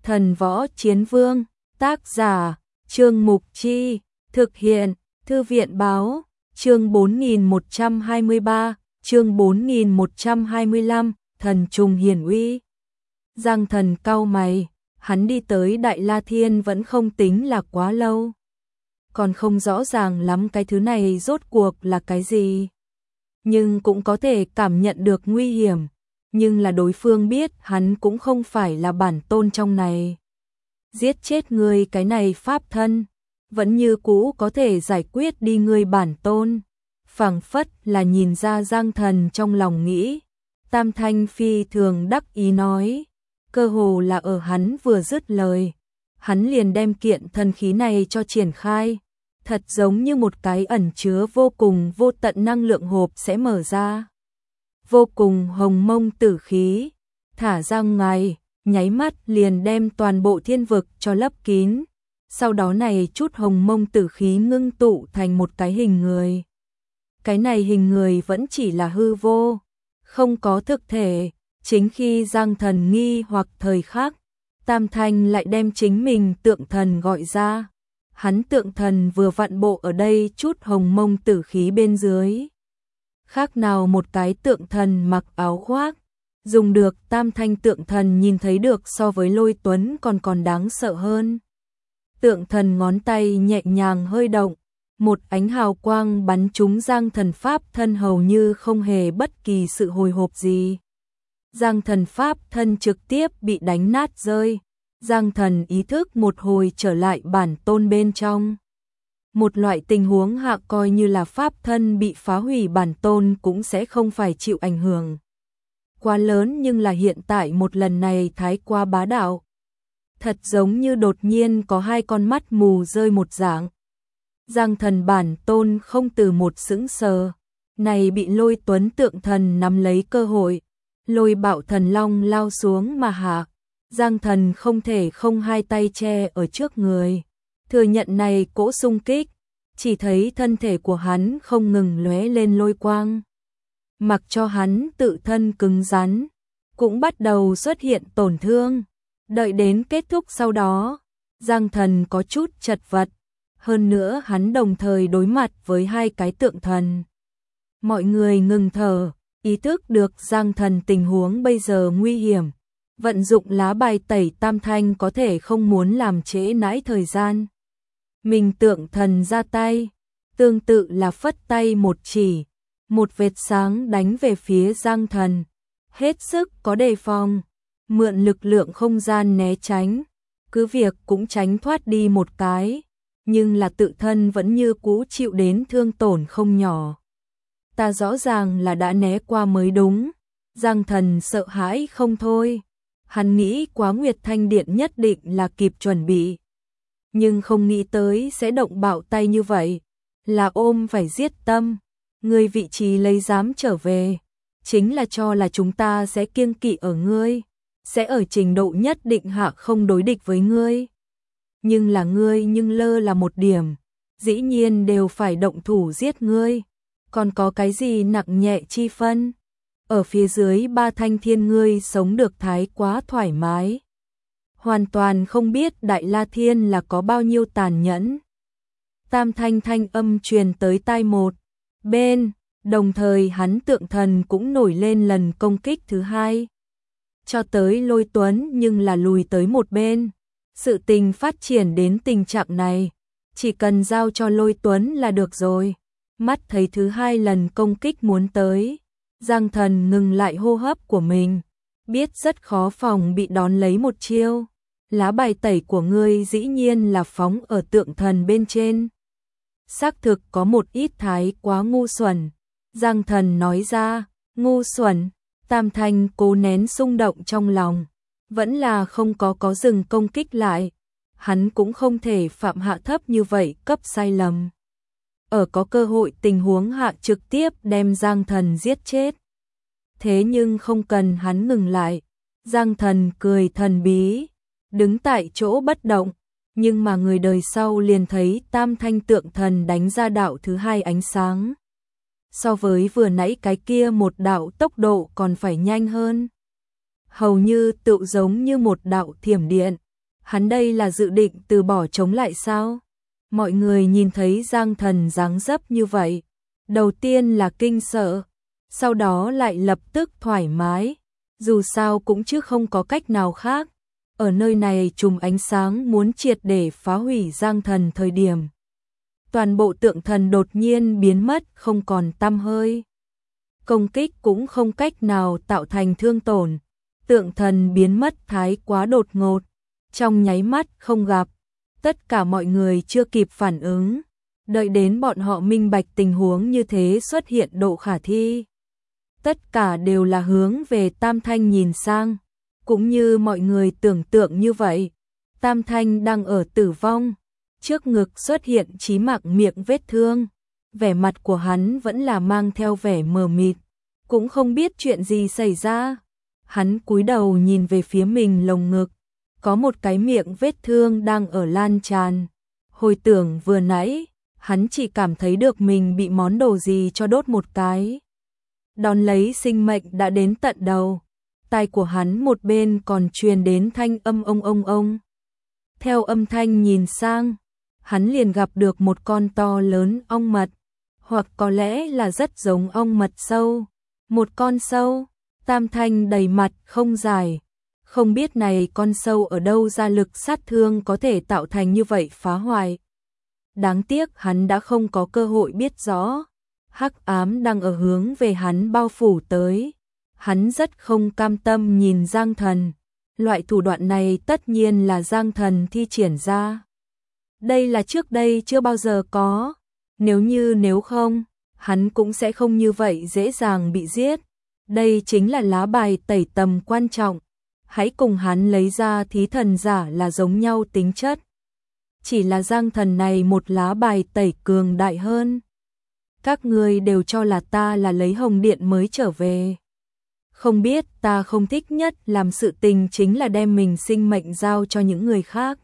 Thần Võ Chiến Vương, tác giả, Trương Mục Chi, thực hiện, Thư viện Báo, chương 4123, chương 4125, Thần Trùng Hiển Uy. Giang Thần cau mày, hắn đi tới Đại La Thiên vẫn không tính là quá lâu. Còn không rõ ràng lắm cái thứ này rốt cuộc là cái gì. Nhưng cũng có thể cảm nhận được nguy hiểm. Nhưng là đối phương biết hắn cũng không phải là bản tôn trong này. Giết chết ngươi cái này pháp thân, vẫn như cũ có thể giải quyết đi ngươi bản tôn. Phảng phất là nhìn ra Giang Thần trong lòng nghĩ. Tam Thanh phi thường đắc ý nói. Cơ hồ là ở hắn vừa dứt lời. Hắn liền đem kiện thần khí này cho triển khai. Thật giống như một cái ẩn chứa vô cùng vô tận năng lượng hộp sẽ mở ra. Vô cùng hồng mông tử khí, thả ra ngoài, nháy mắt liền đem toàn bộ thiên vực cho lấp kín. Sau đó này chút hồng mông tử khí ngưng tụ thành một cái hình người. Cái này hình người vẫn chỉ là hư vô, không có thực thể. Chính khi Giang Thần nghi hoặc thời khắc, Tam Thanh lại đem chính mình tượng thần gọi ra. Hắn tượng thần vừa vặn bộ ở đây chút hồng mông tử khí bên dưới. Khác nào một cái tượng thần mặc áo khoác, dùng được. Tam Thanh tượng thần nhìn thấy được so với Lôi Tuấn còn đáng sợ hơn. Tượng thần ngón tay nhẹ nhàng hơi động, một ánh hào quang bắn trúng Giang Thần pháp thân hầu như không hề bất kỳ sự hồi hộp gì. Giang Thần pháp thân trực tiếp bị đánh nát rơi. Giang Thần ý thức một hồi trở lại bản tôn bên trong. Một loại tình huống hạ coi như là pháp thân bị phá hủy bản tôn cũng sẽ không phải chịu ảnh hưởng quá lớn, nhưng là hiện tại một lần này thái quá bá đạo. Thật giống như đột nhiên có hai con mắt mù rơi một dạng. Giang Thần bản tôn không từ một sững sờ, này bị Lôi Tuấn tượng thần nắm lấy cơ hội, Lôi Bạo Thần Long lao xuống mà hạ. Giang Thần không thể không hai tay che ở trước người, thừa nhận này cỗ xung kích, chỉ thấy thân thể của hắn không ngừng lóe lên lôi quang. Mặc cho hắn tự thân cứng rắn, cũng bắt đầu xuất hiện tổn thương. Đợi đến kết thúc sau đó, Giang Thần có chút chật vật, hơn nữa hắn đồng thời đối mặt với hai cái tượng thần. Mọi người ngừng thở, ý thức được Giang Thần tình huống bây giờ nguy hiểm. Vận dụng lá bài tẩy Tam Thanh có thể không muốn làm trễ nãi thời gian. Mình tượng thần ra tay, tương tự là phất tay một chỉ, một vệt sáng đánh về phía Giang Thần. Hết sức có đề phòng, mượn lực lượng không gian né tránh, cứ việc cũng tránh thoát đi một cái, nhưng là tự thân vẫn như cũ chịu đến thương tổn không nhỏ. Ta rõ ràng là đã né qua mới đúng. Giang Thần sợ hãi không thôi. Hắn nghĩ quá Nguyệt Thanh Điện nhất định là kịp chuẩn bị, nhưng không nghĩ tới sẽ động bạo tay như vậy, là ôm phải giết tâm. Ngươi vị trí lấy dám trở về, chính là cho là chúng ta sẽ kiêng kỵ ở ngươi, sẽ ở trình độ nhất định hạ không đối địch với ngươi. Nhưng là ngươi nhưng lơ là một điểm, dĩ nhiên đều phải động thủ giết ngươi, còn có cái gì nặng nhẹ chi phân. Ở phía dưới ba thanh thiên ngươi sống được thái quá thoải mái. Hoàn toàn không biết Đại La Thiên là có bao nhiêu tàn nhẫn. Tam Thanh thanh âm truyền tới tai một bên, đồng thời hắn tượng thần cũng nổi lên lần công kích thứ hai. Cho tới Lôi Tuấn nhưng là lùi tới một bên. Sự tình phát triển đến tình trạng này, chỉ cần giao cho Lôi Tuấn là được rồi. Mắt thấy thứ hai lần công kích muốn tới, Giang Thần ngừng lại hô hấp của mình, biết rất khó phòng bị đón lấy một chiêu. Lá bài tẩy của ngươi dĩ nhiên là phóng ở tượng thần bên trên. Xác thực có một ít thái quá ngu xuẩn. Giang Thần nói ra, ngu xuẩn. Tam Thanh cố nén xung động trong lòng, vẫn là không có dừng công kích lại. Hắn cũng không thể phạm hạ thấp như vậy cấp sai lầm. Ở có cơ hội tình huống hạ trực tiếp đem Giang Thần giết chết. Thế nhưng không cần hắn ngừng lại. Giang Thần cười thần bí, đứng tại chỗ bất động. Nhưng mà người đời sau liền thấy Tam Thanh tượng thần đánh ra đạo thứ hai ánh sáng. So với vừa nãy cái kia một đạo tốc độ còn phải nhanh hơn. Hầu như tự giống như một đạo thiểm điện, Hắn đây là dự định từ bỏ chống lại sao? Mọi người nhìn thấy Giang Thần dáng dấp như vậy, đầu tiên là kinh sợ, sau đó lại lập tức thoải mái, dù sao cũng chứ không có cách nào khác. Ở nơi này chùm ánh sáng muốn triệt để phá hủy Giang Thần thời điểm. Toàn bộ tượng thần đột nhiên biến mất không còn tăm hơi. Công kích cũng không cách nào tạo thành thương tổn. Tượng thần biến mất thái quá đột ngột, trong nháy mắt không gặp. Tất cả mọi người chưa kịp phản ứng, đợi đến bọn họ minh bạch tình huống như thế xuất hiện độ khả thi. Tất cả đều là hướng về Tam Thanh nhìn sang, cũng như mọi người tưởng tượng như vậy. Tam Thanh đang ở tử vong, trước ngực xuất hiện chí mạng miệng vết thương. Vẻ mặt của hắn vẫn là mang theo vẻ mờ mịt, cũng không biết chuyện gì xảy ra. Hắn cúi đầu nhìn về phía mình lồng ngực, có một cái miệng vết thương đang ở lan tràn. Hồi tưởng vừa nãy, hắn chỉ cảm thấy được mình bị món đồ gì cho đốt một cái. Đón lấy sinh mệnh đã đến tận đầu. Tai của hắn một bên còn truyền đến thanh âm ông. Theo âm thanh nhìn sang, hắn liền gặp được một con to lớn ong mật, hoặc có lẽ là rất giống ong mật sâu. Một con sâu. Tam Thanh đầy mặt không giải, không biết này con sâu ở đâu ra lực sát thương có thể tạo thành như vậy phá hoại. Đáng tiếc hắn đã không có cơ hội biết rõ, hắc ám đang ở hướng về hắn bao phủ tới. Hắn rất không cam tâm nhìn Giang Thần, loại thủ đoạn này tất nhiên là Giang Thần thi triển ra. Đây là trước đây chưa bao giờ có, nếu không, hắn cũng sẽ không như vậy dễ dàng bị giết. Đây chính là lá bài tẩy tầm quan trọng, hãy cùng hắn lấy ra thí thần giả là giống nhau tính chất. Chỉ là Giang Thần này một lá bài tẩy cường đại hơn. Các ngươi đều cho là ta là lấy hồng điện mới trở về. Không biết ta không thích nhất làm sự tình chính là đem mình sinh mệnh giao cho những người khác.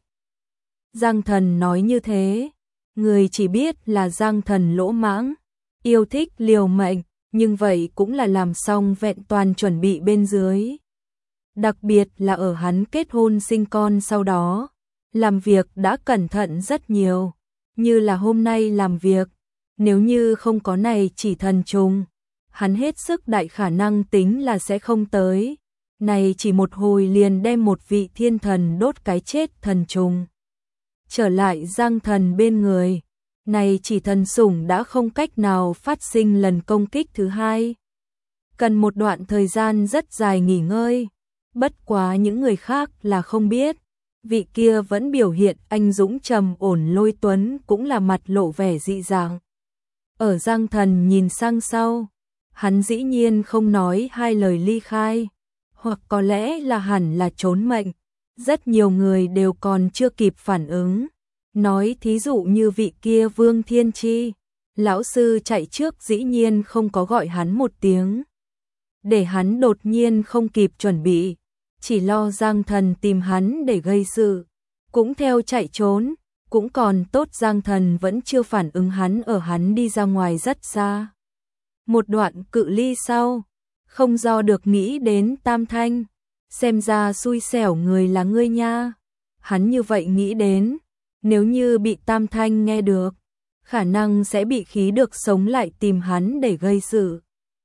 Giang Thần nói như thế, người chỉ biết là Giang Thần lỗ mãng, yêu thích liều mệnh, nhưng vậy cũng là làm xong vẹn toàn chuẩn bị bên dưới. Đặc biệt là ở hắn kết hôn sinh con sau đó, làm việc đã cẩn thận rất nhiều, như là hôm nay làm việc, nếu như không có này chỉ thần trùng, hắn hết sức đại khả năng tính là sẽ không tới. Này chỉ một hồi liền đem một vị thiên thần đốt cái chết thần trùng. Trở lại Giang Thần bên người, này chỉ thần sủng đã không cách nào phát sinh lần công kích thứ hai. Cần một đoạn thời gian rất dài nghỉ ngơi, bất quá những người khác là không biết. Vị kia vẫn biểu hiện anh dũng trầm ổn Lôi Tuấn cũng là mặt lộ vẻ dị dạng. Ở Giang Thần nhìn sang sau, hắn dĩ nhiên không nói hai lời ly khai, hoặc có lẽ là hẳn là trốn mệnh. Rất nhiều người đều còn chưa kịp phản ứng. Nói thí dụ như vị kia Vương Thiên Chi, lão sư chạy trước dĩ nhiên không có gọi hắn một tiếng. Để hắn đột nhiên không kịp chuẩn bị, chỉ lo Giang Thần tìm hắn để gây sự, cũng theo chạy trốn, cũng còn tốt Giang Thần vẫn chưa phản ứng hắn ở hắn đi ra ngoài rất xa. Một đoạn cự ly sau, không do được nghĩ đến Tam Thanh, xem ra xui xẻo người là ngươi nha. Hắn như vậy nghĩ đến, nếu như bị Tam Thanh nghe được, khả năng sẽ bị khí được sống lại tìm hắn để gây sự.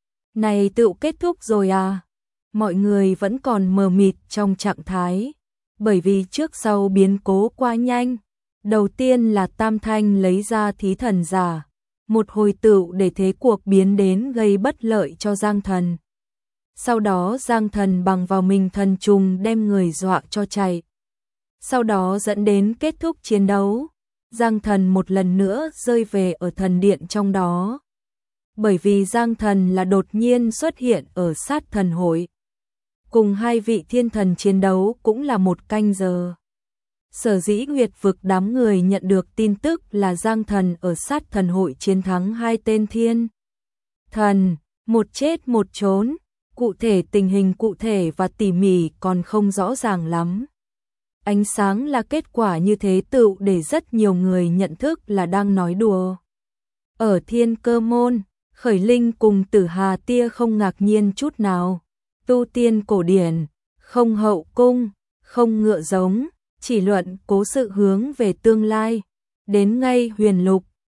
Này tựu kết thúc rồi à? Mọi người vẫn còn mờ mịt trong trạng thái, bởi vì trước sau biến cố quá nhanh. Đầu tiên là Tam Thanh lấy ra thí thần giả, một hồi tựu để thế cuộc biến đến gây bất lợi cho Giang Thần. Sau đó Giang Thần bằng vào mình thần trùng đem người dọa cho chạy. Sau đó dẫn đến kết thúc chiến đấu, Giang Thần một lần nữa rơi về ở thần điện trong đó. Bởi vì Giang Thần là đột nhiên xuất hiện ở sát thần hội. Cùng hai vị thiên thần chiến đấu cũng là một canh giờ. Sở dĩ Nguyệt vực đám người nhận được tin tức là Giang Thần ở sát thần hội chiến thắng hai tên thiên thần, một chết một trốn. Cụ thể tình hình cụ thể và tỉ mỉ còn không rõ ràng lắm. Ánh sáng là kết quả như thế tựu để rất nhiều người nhận thức là đang nói đùa. Ở Thiên Cơ Môn, Khởi Linh cùng Tử Hà Tia không ngạc nhiên chút nào. Tu tiên cổ điển, không hậu cung, không ngựa giống, chỉ luận cố sự hướng về tương lai. Đến ngay huyền lục,